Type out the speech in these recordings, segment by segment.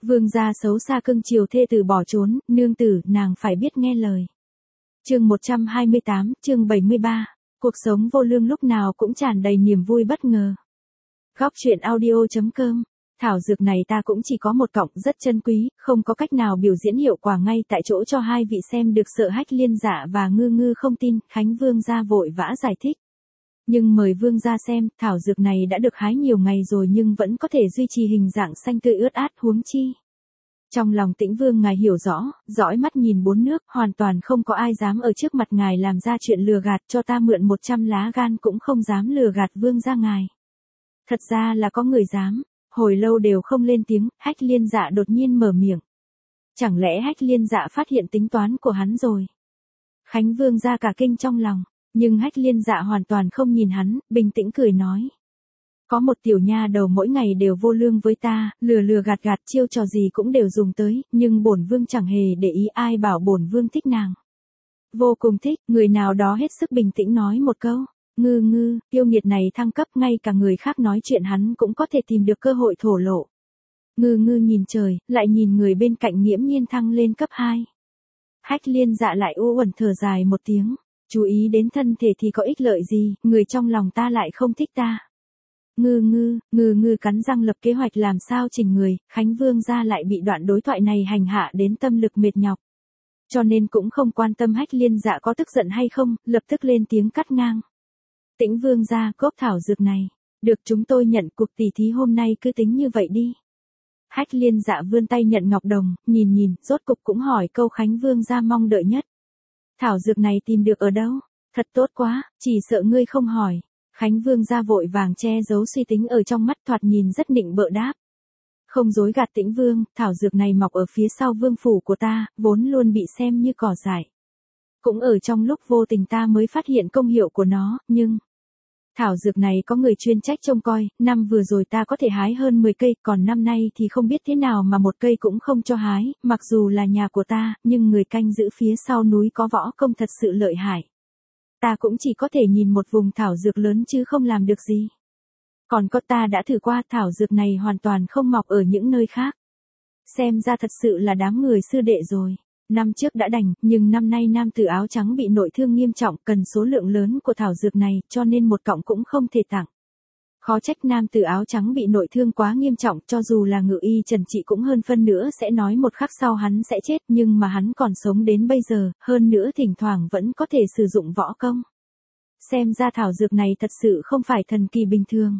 Vương gia xấu xa cưng chiều thê tử bỏ trốn, nương tử, nàng phải biết nghe lời. Chương 128, chương 73. Cuộc sống vô lương lúc nào cũng tràn đầy niềm vui bất ngờ. Góc truyện audio.com. Thảo dược này ta cũng chỉ có một cọng, rất chân quý, không có cách nào biểu diễn hiệu quả ngay tại chỗ cho hai vị xem được. Sợ Hách Liên Dạ và Ngư Ngư không tin, Khánh Vương gia vội vã giải thích. Nhưng mời vương gia xem, thảo dược này đã được hái nhiều ngày rồi nhưng vẫn có thể duy trì hình dạng xanh tươi ướt át, huống chi. Trong lòng Tĩnh Vương ngài hiểu rõ, dõi mắt nhìn bốn nước, hoàn toàn không có ai dám ở trước mặt ngài làm ra chuyện lừa gạt, cho ta mượn 100 lá gan cũng không dám lừa gạt vương gia ngài. Thật ra là có người dám, hồi lâu đều không lên tiếng, Hách Liên Dạ đột nhiên mở miệng. Chẳng lẽ Hách Liên Dạ phát hiện tính toán của hắn rồi? Khánh Vương gia cả kinh trong lòng, nhưng Hách Liên Dạ hoàn toàn không nhìn hắn, bình tĩnh cười nói. Có một tiểu nha đầu mỗi ngày đều vô lương với ta, lừa gạt chiêu trò gì cũng đều dùng tới, nhưng bổn vương chẳng hề để ý, ai bảo bổn vương thích nàng. Vô cùng thích, người nào đó hết sức bình tĩnh nói một câu. Ngư Ngư, yêu nghiệt này thăng cấp, ngay cả người khác nói chuyện hắn cũng có thể tìm được cơ hội thổ lộ. Ngư Ngư nhìn trời, lại nhìn người bên cạnh, nghiễm nhiên thăng lên cấp 2. Hách Liên Dạ lại u uẩn thở dài một tiếng. Chú ý đến thân thể thì có ích lợi gì, người trong lòng ta lại không thích ta. Ngư Ngư cắn răng lập kế hoạch làm sao chỉnh người, Khánh Vương gia lại bị đoạn đối thoại này hành hạ đến tâm lực mệt nhọc. Cho nên cũng không quan tâm Hách Liên Dạ có tức giận hay không, lập tức lên tiếng cắt ngang. Tĩnh Vương gia, gốc thảo dược này, được chúng tôi nhận, cuộc tỉ thí hôm nay cứ tính như vậy đi. Hách Liên Dạ vươn tay nhận ngọc đồng, nhìn, rốt cục cũng hỏi câu Khánh Vương gia mong đợi nhất. Thảo dược này tìm được ở đâu? Thật tốt quá, chỉ sợ ngươi không hỏi. Khánh Vương gia vội vàng che giấu suy tính ở trong mắt, thoạt nhìn rất nịnh bợ đáp. Không dối gạt Tĩnh Vương, thảo dược này mọc ở phía sau vương phủ của ta, vốn luôn bị xem như cỏ dại. Cũng ở trong lúc vô tình ta mới phát hiện công hiệu của nó, nhưng... Thảo dược này có người chuyên trách trông coi, năm vừa rồi ta có thể hái hơn 10 cây, còn năm nay thì không biết thế nào mà một cây cũng không cho hái, mặc dù là nhà của ta, nhưng người canh giữ phía sau núi có võ công thật sự lợi hại. Ta cũng chỉ có thể nhìn một vùng thảo dược lớn chứ không làm được gì. Còn có ta đã thử qua, thảo dược này hoàn toàn không mọc ở những nơi khác. Xem ra thật sự là đám người sư đệ rồi. Năm trước đã đành, nhưng năm nay nam tử áo trắng bị nội thương nghiêm trọng, cần số lượng lớn của thảo dược này, cho nên một cọng cũng không thể tặng. Khó trách nam tử áo trắng bị nội thương quá nghiêm trọng, cho dù là Ngự Y Trần Trị cũng hơn phân nữa sẽ nói một khắc sau hắn sẽ chết, nhưng mà hắn còn sống đến bây giờ, hơn nữa thỉnh thoảng vẫn có thể sử dụng võ công. Xem ra thảo dược này thật sự không phải thần kỳ bình thường.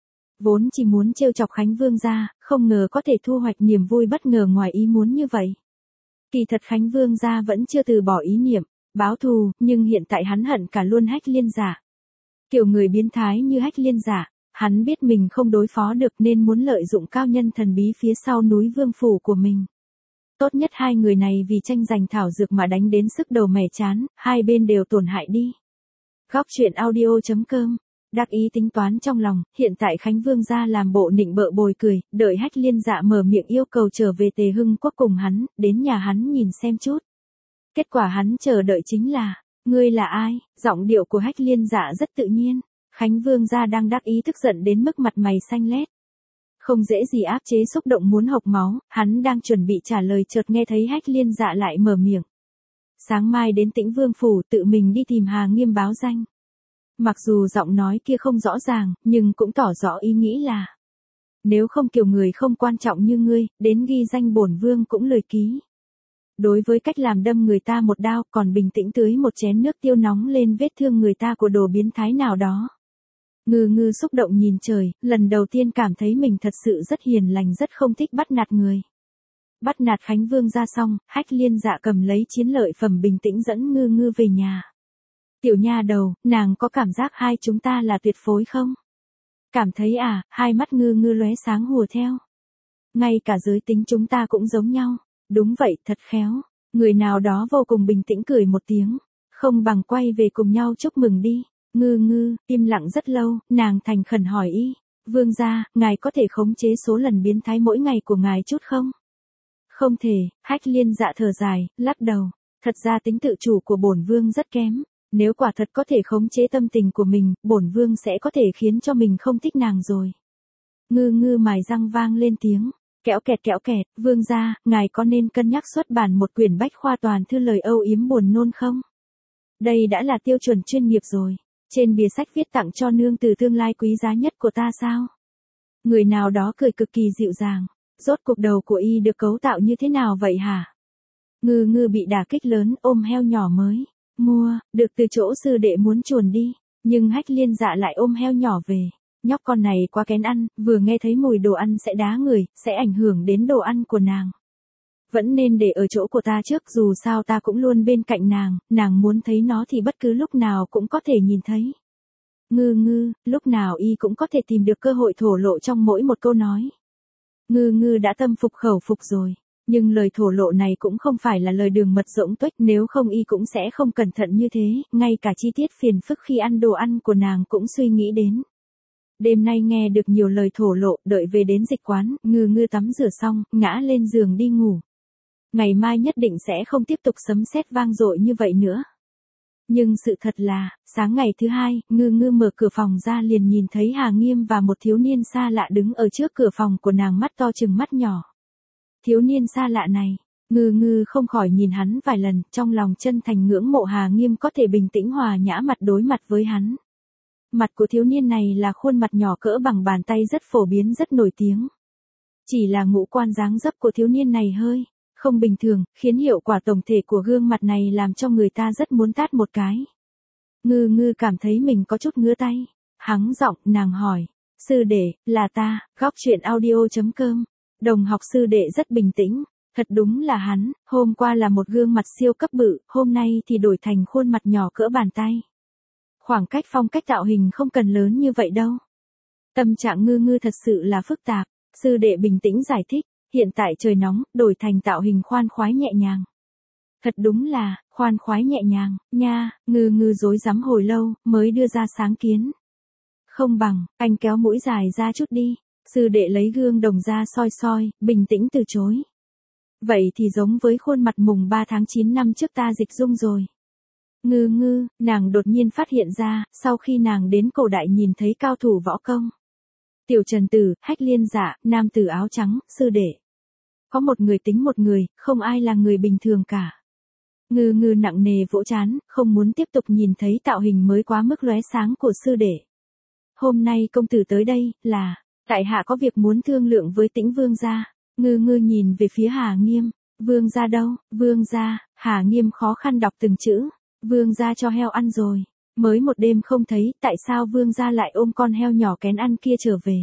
Vốn chỉ muốn trêu chọc Khánh Vương gia, không ngờ có thể thu hoạch niềm vui bất ngờ ngoài ý muốn như vậy. Kỳ thật Khánh Vương gia vẫn chưa từ bỏ ý niệm báo thù, nhưng hiện tại hắn hận cả luôn Hách Liên Dạ. Kiểu người biến thái như Hách Liên Dạ, hắn biết mình không đối phó được nên muốn lợi dụng cao nhân thần bí phía sau núi vương phủ của mình. Tốt nhất hai người này vì tranh giành thảo dược mà đánh đến sức đầu mẻ chán, hai bên đều tổn hại đi. Góc truyện audio.com. Đắc ý tính toán trong lòng, hiện tại Khánh Vương gia làm bộ nịnh bợ bồi cười, đợi Hách Liên Dạ mở miệng yêu cầu trở về Tề Hưng Quốc cùng hắn, đến nhà hắn nhìn xem chút. Kết quả hắn chờ đợi chính là, ngươi là ai? Giọng điệu của Hách Liên Dạ rất tự nhiên. Khánh Vương gia đang đắc ý tức giận đến mức mặt mày xanh lét. Không dễ gì áp chế xúc động muốn hộc máu, hắn đang chuẩn bị trả lời chợt nghe thấy Hách Liên Dạ lại mở miệng. Sáng mai đến Tĩnh Vương phủ tự mình đi tìm Hà Nghiêm báo danh. Mặc dù giọng nói kia không rõ ràng, nhưng cũng tỏ rõ ý nghĩ là. Nếu không kiểu người không quan trọng như ngươi, đến ghi danh bổn vương cũng lời ký. Đối với cách làm đâm người ta một đao, còn bình tĩnh tưới một chén nước tiêu nóng lên vết thương người ta của đồ biến thái nào đó. Ngư Ngư xúc động nhìn trời, lần đầu tiên cảm thấy mình thật sự rất hiền lành, rất không thích bắt nạt người. Bắt nạt Khánh Vương ra xong, Hách Liên Dạ cầm lấy chiến lợi phẩm bình tĩnh dẫn Ngư Ngư về nhà. Tiểu nha đầu, nàng có cảm giác hai chúng ta là tuyệt phối không? Cảm thấy à, hai mắt Ngư Ngư lóe sáng hùa theo. Ngay cả giới tính chúng ta cũng giống nhau. Đúng vậy, thật khéo. Người nào đó vô cùng bình tĩnh cười một tiếng. Không bằng quay về cùng nhau chúc mừng đi. Ngư Ngư, im lặng rất lâu, nàng thành khẩn hỏi y. Vương gia, ngài có thể khống chế số lần biến thái mỗi ngày của ngài chút không? Không thể, Hách Liên Dạ thở dài, lắc đầu. Thật ra tính tự chủ của bổn vương rất kém. Nếu quả thật có thể khống chế tâm tình của mình, bổn vương sẽ có thể khiến cho mình không thích nàng rồi. Ngư Ngư mài răng vang lên tiếng. Kéo kẹt, vương gia, ngài có nên cân nhắc xuất bản một quyển bách khoa toàn thư lời âu yếm buồn nôn không? Đây đã là tiêu chuẩn chuyên nghiệp rồi. Trên bìa sách viết tặng cho nương tử tương lai quý giá nhất của ta sao? Người nào đó cười cực kỳ dịu dàng. Rốt cuộc đầu của y được cấu tạo như thế nào vậy hả? Ngư ngư bị đả kích lớn, ôm heo nhỏ mới mua, được từ chỗ sư đệ muốn chuồn đi. Nhưng Hách Liên Dạ lại ôm heo nhỏ về. Nhóc con này quá kén ăn, vừa nghe thấy mùi đồ ăn sẽ đá người, sẽ ảnh hưởng đến đồ ăn của nàng. Vẫn nên để ở chỗ của ta trước, dù sao ta cũng luôn bên cạnh nàng muốn thấy nó thì bất cứ lúc nào cũng có thể nhìn thấy. Ngư ngư, lúc nào y cũng có thể tìm được cơ hội thổ lộ trong mỗi một câu nói. Ngư ngư đã tâm phục khẩu phục rồi, nhưng lời thổ lộ này cũng không phải là lời đường mật rỗng tuếch, nếu không y cũng sẽ không cẩn thận như thế, ngay cả chi tiết phiền phức khi ăn đồ ăn của nàng cũng suy nghĩ đến. Đêm nay nghe được nhiều lời thổ lộ, đợi về đến dịch quán, ngư ngư tắm rửa xong, ngã lên giường đi ngủ. Ngày mai nhất định sẽ không tiếp tục sấm sét vang dội như vậy nữa. Nhưng sự thật là, sáng ngày thứ hai, ngư ngư mở cửa phòng ra liền nhìn thấy Hà Nghiêm và một thiếu niên xa lạ đứng ở trước cửa phòng của nàng, mắt to chừng mắt nhỏ. Thiếu niên xa lạ này, ngư ngư không khỏi nhìn hắn vài lần, trong lòng chân thành ngưỡng mộ Hà Nghiêm có thể bình tĩnh hòa nhã mặt đối mặt với hắn. Mặt của thiếu niên này là khuôn mặt nhỏ cỡ bằng bàn tay, rất phổ biến, rất nổi tiếng. Chỉ là ngũ quan dáng dấp của thiếu niên này hơi không bình thường, khiến hiệu quả tổng thể của gương mặt này làm cho người ta rất muốn tát một cái. Ngư ngư cảm thấy mình có chút ngứa tay. Hắng giọng, nàng hỏi. Sư đệ, là ta, góc truyện audio.com. Đồng học sư đệ rất bình tĩnh. Thật đúng là hắn, hôm qua là một gương mặt siêu cấp bự, hôm nay thì đổi thành khuôn mặt nhỏ cỡ bàn tay. Khoảng cách phong cách tạo hình không cần lớn như vậy đâu. Tâm trạng ngư ngư thật sự là phức tạp. Sư đệ bình tĩnh giải thích. Hiện tại trời nóng, đổi thành tạo hình khoan khoái nhẹ nhàng. Thật đúng là, khoan khoái nhẹ nhàng, nha, ngư ngư rối rắm hồi lâu, mới đưa ra sáng kiến. Không bằng, anh kéo mũi dài ra chút đi. Sư đệ lấy gương đồng ra soi soi, bình tĩnh từ chối. Vậy thì giống với khuôn mặt mùng 3 tháng 9 năm trước ta dịch dung rồi. Ngư ngư, nàng đột nhiên phát hiện ra, sau khi nàng đến cổ đại nhìn thấy cao thủ võ công. Tiểu Trần Tử, Hách Liên Dạ, nam tử áo trắng, sư đệ. Có một người tính một người, không ai là người bình thường cả. Ngư ngư nặng nề vỗ trán, không muốn tiếp tục nhìn thấy tạo hình mới quá mức lóe sáng của sư đệ. Hôm nay công tử tới đây, là, tại hạ có việc muốn thương lượng với Tĩnh vương gia. Ngư ngư nhìn về phía Hà Nghiêm. Vương gia đâu? Vương gia, Hà Nghiêm khó khăn đọc từng chữ. Vương gia cho heo ăn rồi. Mới một đêm không thấy, tại sao vương gia lại ôm con heo nhỏ kén ăn kia trở về?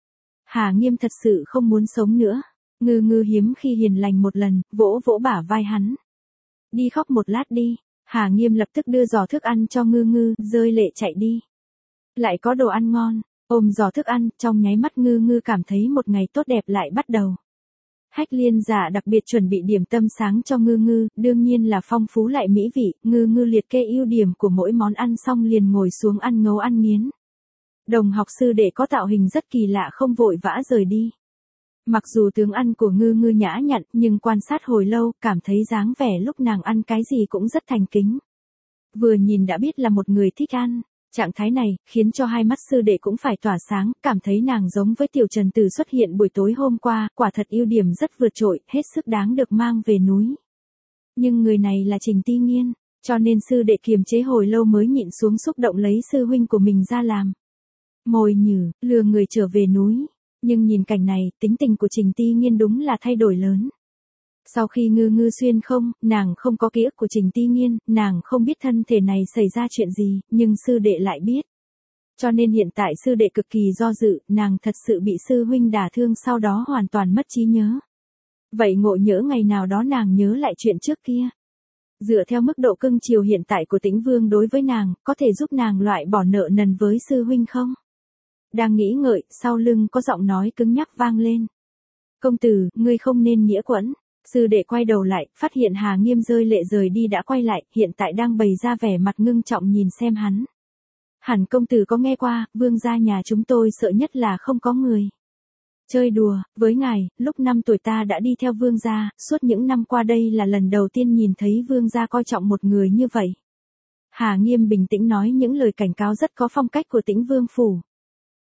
Hà Nghiêm thật sự không muốn sống nữa. Ngư ngư hiếm khi hiền lành một lần, vỗ vỗ bả vai hắn. Đi khóc một lát đi. Hà Nghiêm lập tức đưa giỏ thức ăn cho ngư ngư, rơi lệ chạy đi. Lại có đồ ăn ngon, ôm giỏ thức ăn, trong nháy mắt ngư ngư cảm thấy một ngày tốt đẹp lại bắt đầu. Hách Liên Dạ đặc biệt chuẩn bị điểm tâm sáng cho ngư ngư, đương nhiên là phong phú lại mỹ vị, ngư ngư liệt kê ưu điểm của mỗi món ăn xong liền ngồi xuống ăn ngấu ăn nghiến. Đồng học sư đệ có tạo hình rất kỳ lạ, không vội vã rời đi. Mặc dù tướng ăn của ngư ngư nhã nhặn, nhưng quan sát hồi lâu, cảm thấy dáng vẻ lúc nàng ăn cái gì cũng rất thành kính. Vừa nhìn đã biết là một người thích ăn. Trạng thái này, khiến cho hai mắt sư đệ cũng phải tỏa sáng, cảm thấy nàng giống với Tiểu Trần Tử xuất hiện buổi tối hôm qua, quả thật ưu điểm rất vượt trội, hết sức đáng được mang về núi. Nhưng người này là Trình Ti Nghiên, cho nên sư đệ kiềm chế hồi lâu mới nhịn xuống xúc động lấy sư huynh của mình ra làm mồi nhử, lừa người trở về núi. Nhưng nhìn cảnh này, tính tình của Trình Ti Nghiên đúng là thay đổi lớn. Sau khi ngư ngư xuyên không, nàng không có ký ức của Trình Ti Nghiên, nàng không biết thân thể này xảy ra chuyện gì, nhưng sư đệ lại biết. Cho nên hiện tại sư đệ cực kỳ do dự, nàng thật sự bị sư huynh đả thương sau đó hoàn toàn mất trí nhớ. Vậy ngộ nhỡ ngày nào đó nàng nhớ lại chuyện trước kia. Dựa theo mức độ cưng chiều hiện tại của Tĩnh Vương đối với nàng, có thể giúp nàng loại bỏ nợ nần với sư huynh không? Đang nghĩ ngợi, sau lưng có giọng nói cứng nhắc vang lên. Công tử, ngươi không nên nghĩa quẫn. Sư đệ quay đầu lại, phát hiện Hà Nghiêm rơi lệ rời đi đã quay lại, hiện tại đang bày ra vẻ mặt ngưng trọng nhìn xem hắn. Hẳn công tử có nghe qua, vương gia nhà chúng tôi sợ nhất là không có người. Chơi đùa, với ngài, lúc 5 tuổi ta đã đi theo vương gia, suốt những năm qua đây là lần đầu tiên nhìn thấy vương gia coi trọng một người như vậy. Hà Nghiêm bình tĩnh nói những lời cảnh cáo rất có phong cách của Tĩnh Vương phủ.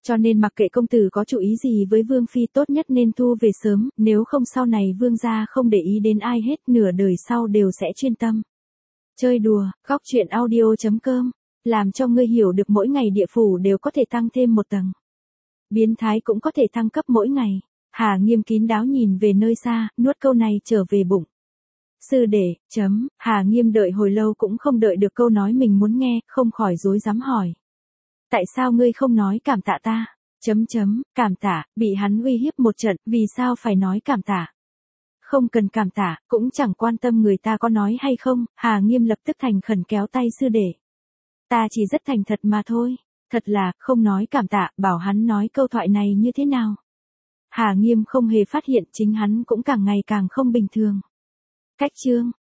Cho nên mặc kệ công tử có chủ ý gì với Vương Phi tốt nhất nên thu về sớm, nếu không sau này Vương gia không để ý đến ai hết, nửa đời sau đều sẽ chuyên tâm. Chơi đùa, góc chuyện audio.com, làm cho ngươi hiểu được mỗi ngày địa phủ đều có thể tăng thêm một tầng. Biến thái cũng có thể thăng cấp mỗi ngày. Hà Nghiêm kín đáo nhìn về nơi xa, nuốt câu này trở về bụng. Sư đệ, Hà Nghiêm đợi hồi lâu cũng không đợi được câu nói mình muốn nghe, không khỏi rối rắm hỏi. Tại sao ngươi không nói cảm tạ ta? Cảm tạ, bị hắn uy hiếp một trận, vì sao phải nói cảm tạ? Không cần cảm tạ, cũng chẳng quan tâm người ta có nói hay không, Hà Nghiêm lập tức thành khẩn kéo tay sư đệ. Ta chỉ rất thành thật mà thôi, thật là, không nói cảm tạ, bảo hắn nói câu thoại này như thế nào? Hà Nghiêm không hề phát hiện chính hắn cũng càng ngày càng không bình thường. Cách chương